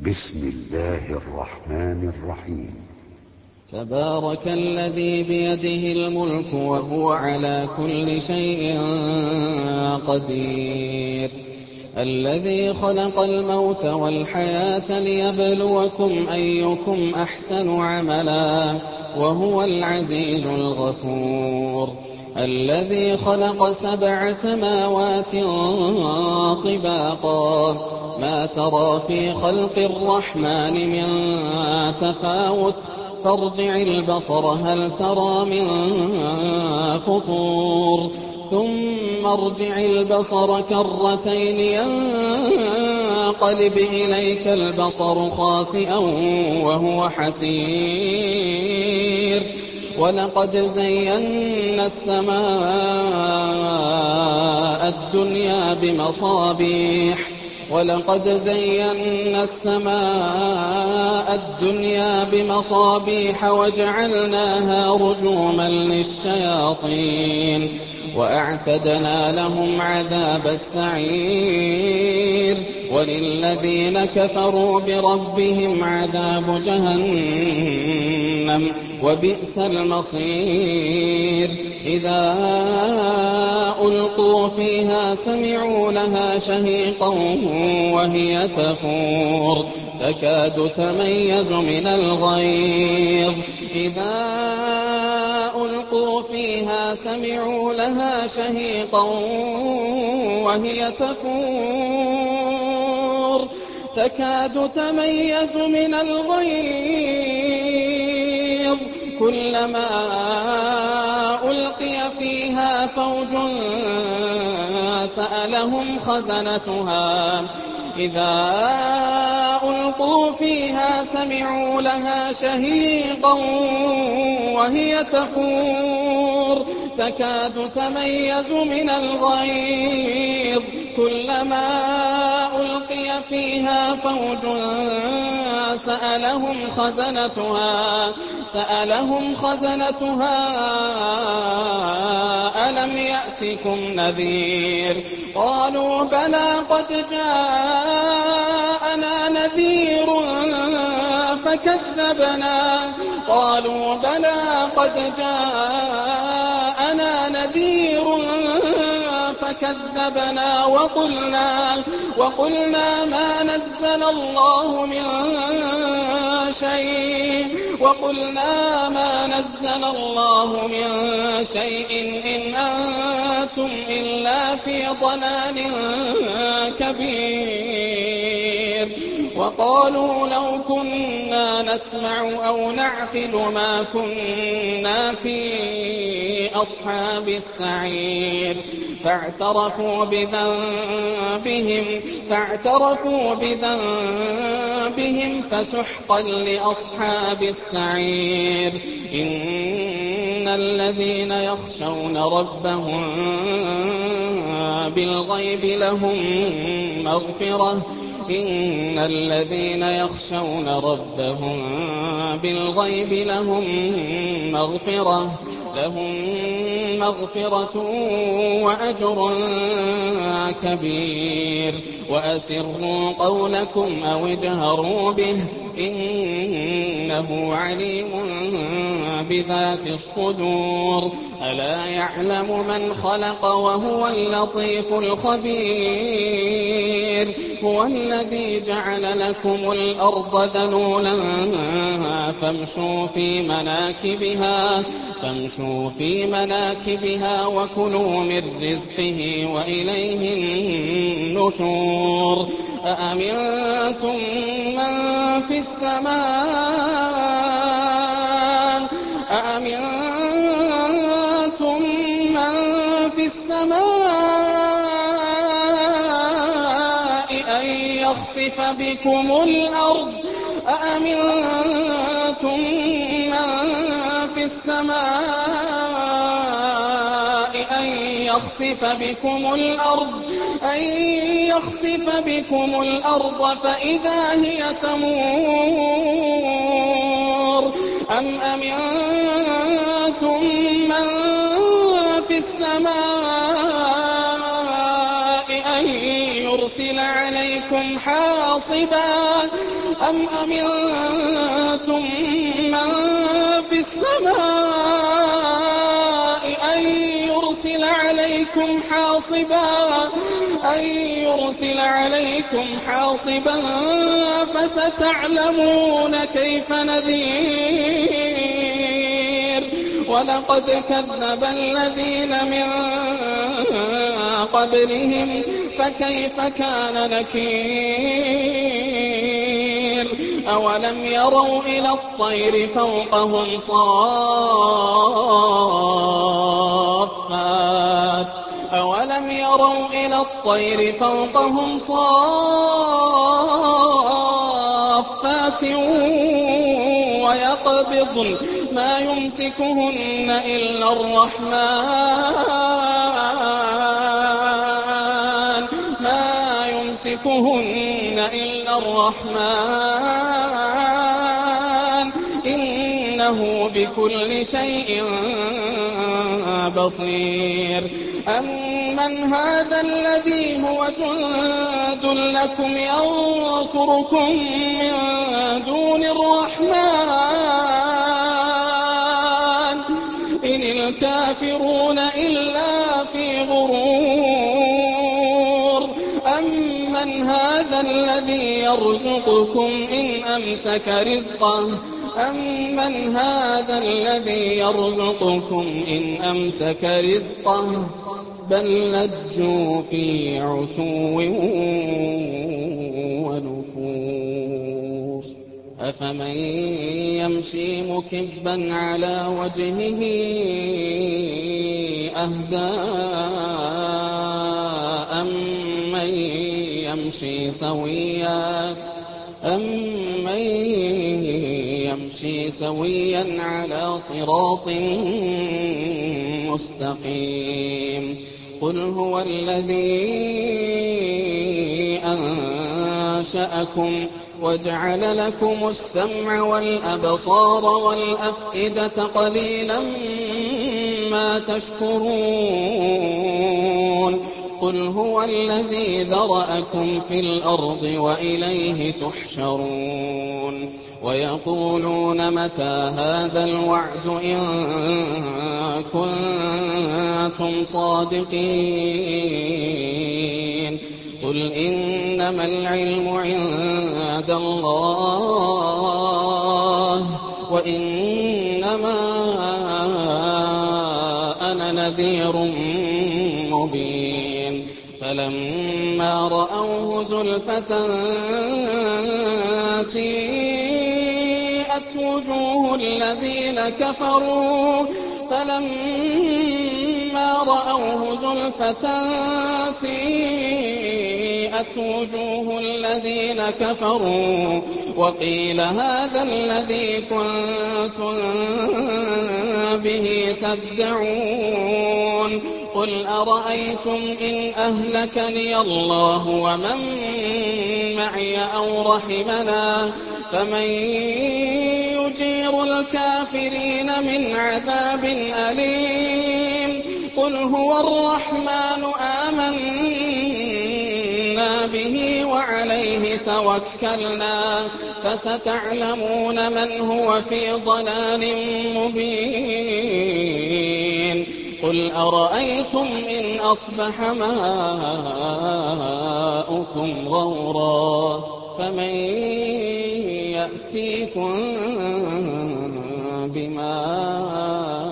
بسم الله الرحمن الرحيم. تبارك الذي بيده الملك وهو على كل شيء قدير، الذي خلق الموت والحياة ليبلوكم أيكم أحسن عملا وهو العزيز الغفور، الذي خلق 7 سماوات طباقا ما ترى في خلق الرحمن من تفاوت فارجع البصر هل ترى من فطور ثم ارجع البصر كرتين ينقلب إليك البصر خاسئا وهو حسير، ولقد زينا السماء الدنيا بمصابيح وجعلناها رجوما للشياطين وأعتدنا لهم عذاب السعير، وللذين كفروا بربهم عذاب جهنم وبئس المصير. إذا ألقوا فيها سمعوا لها شهيقا وهي تفور تكاد تميز من الغيظ كلما ألقي فيها فوج سألهم خزنتها ألم يأتكم نذير قالوا بلى قد جاءنا نذير فكذبنا وقلنا ما نزل الله من شيء إن أنتم إلا في ضلال كبير. وقالوا لو كنا نسمع أو نعقل ما كنا في أصحاب السعير فاعترفوا بذنبهم فسحقا لأصحاب السعير. إن الذين يخشون ربهم بالغيب لهم مغفرة وأجر كبير. وأسروا قولكم أو اجهروا به إنه عليم بذات الصدور. ألا يعلم من خلق وهو اللطيف الخبير. هو الذي جعل لكم الأرض ذلولا فامشوا في مناكبها وكلوا من رزقه وإليه النشور. أأمنتم من في السماء أن يخسف بكم الأرض فإذا هي تمور أم أمنتم من في السماء أن يرسل عليكم حاصبا أم أمنتم من في السماء أن يرسل عليكم حاصبا فستعلمون كيف نذير ولقد كذب الذين من قبلهم فكيف كان نكير أولم يروا إلى الطير فوقهم صافات ويقبضن ما يمسكهن إلا الرحمن إنه بكل شيء بصير أمن هذا الذي هو جند لكم ينصركم من دون الرحمن إن الكافرون إلا في غرور أمن هذا الذي يرزقكم إن أمسك رزقه بل لجوا في عتو ونفور أفمن يمشي مكبا على وجهه أهدى أمن يمشي سويا على صراط مستقيم قل هو الذي أنشأكم وجعل لكم السمع والأبصار والأفئدة قليلا ما تشكرون قل هو الذي ذرأكم في الأرض وإليه تحشرون ويقولون متى هذا الوعد إن كنتم صادقين قل إنما العلم عند الله وإنما أنا نذير مبين فلما رأوه زلفة سيئت وجوه الذين كفروا وقيل هذا الذي كنتم به تدعون قل أرأيتم إن أهلكني الله ومن معي أو رحمنا فمن يجير الكافرين من عذاب أليم قل هو الرحمن آمنا به وعليه توكلنا فستعلمون من هو في ضلال مبين قل أرأيتم إن أصبح ماؤكم غورا فمن يأتيكم بماء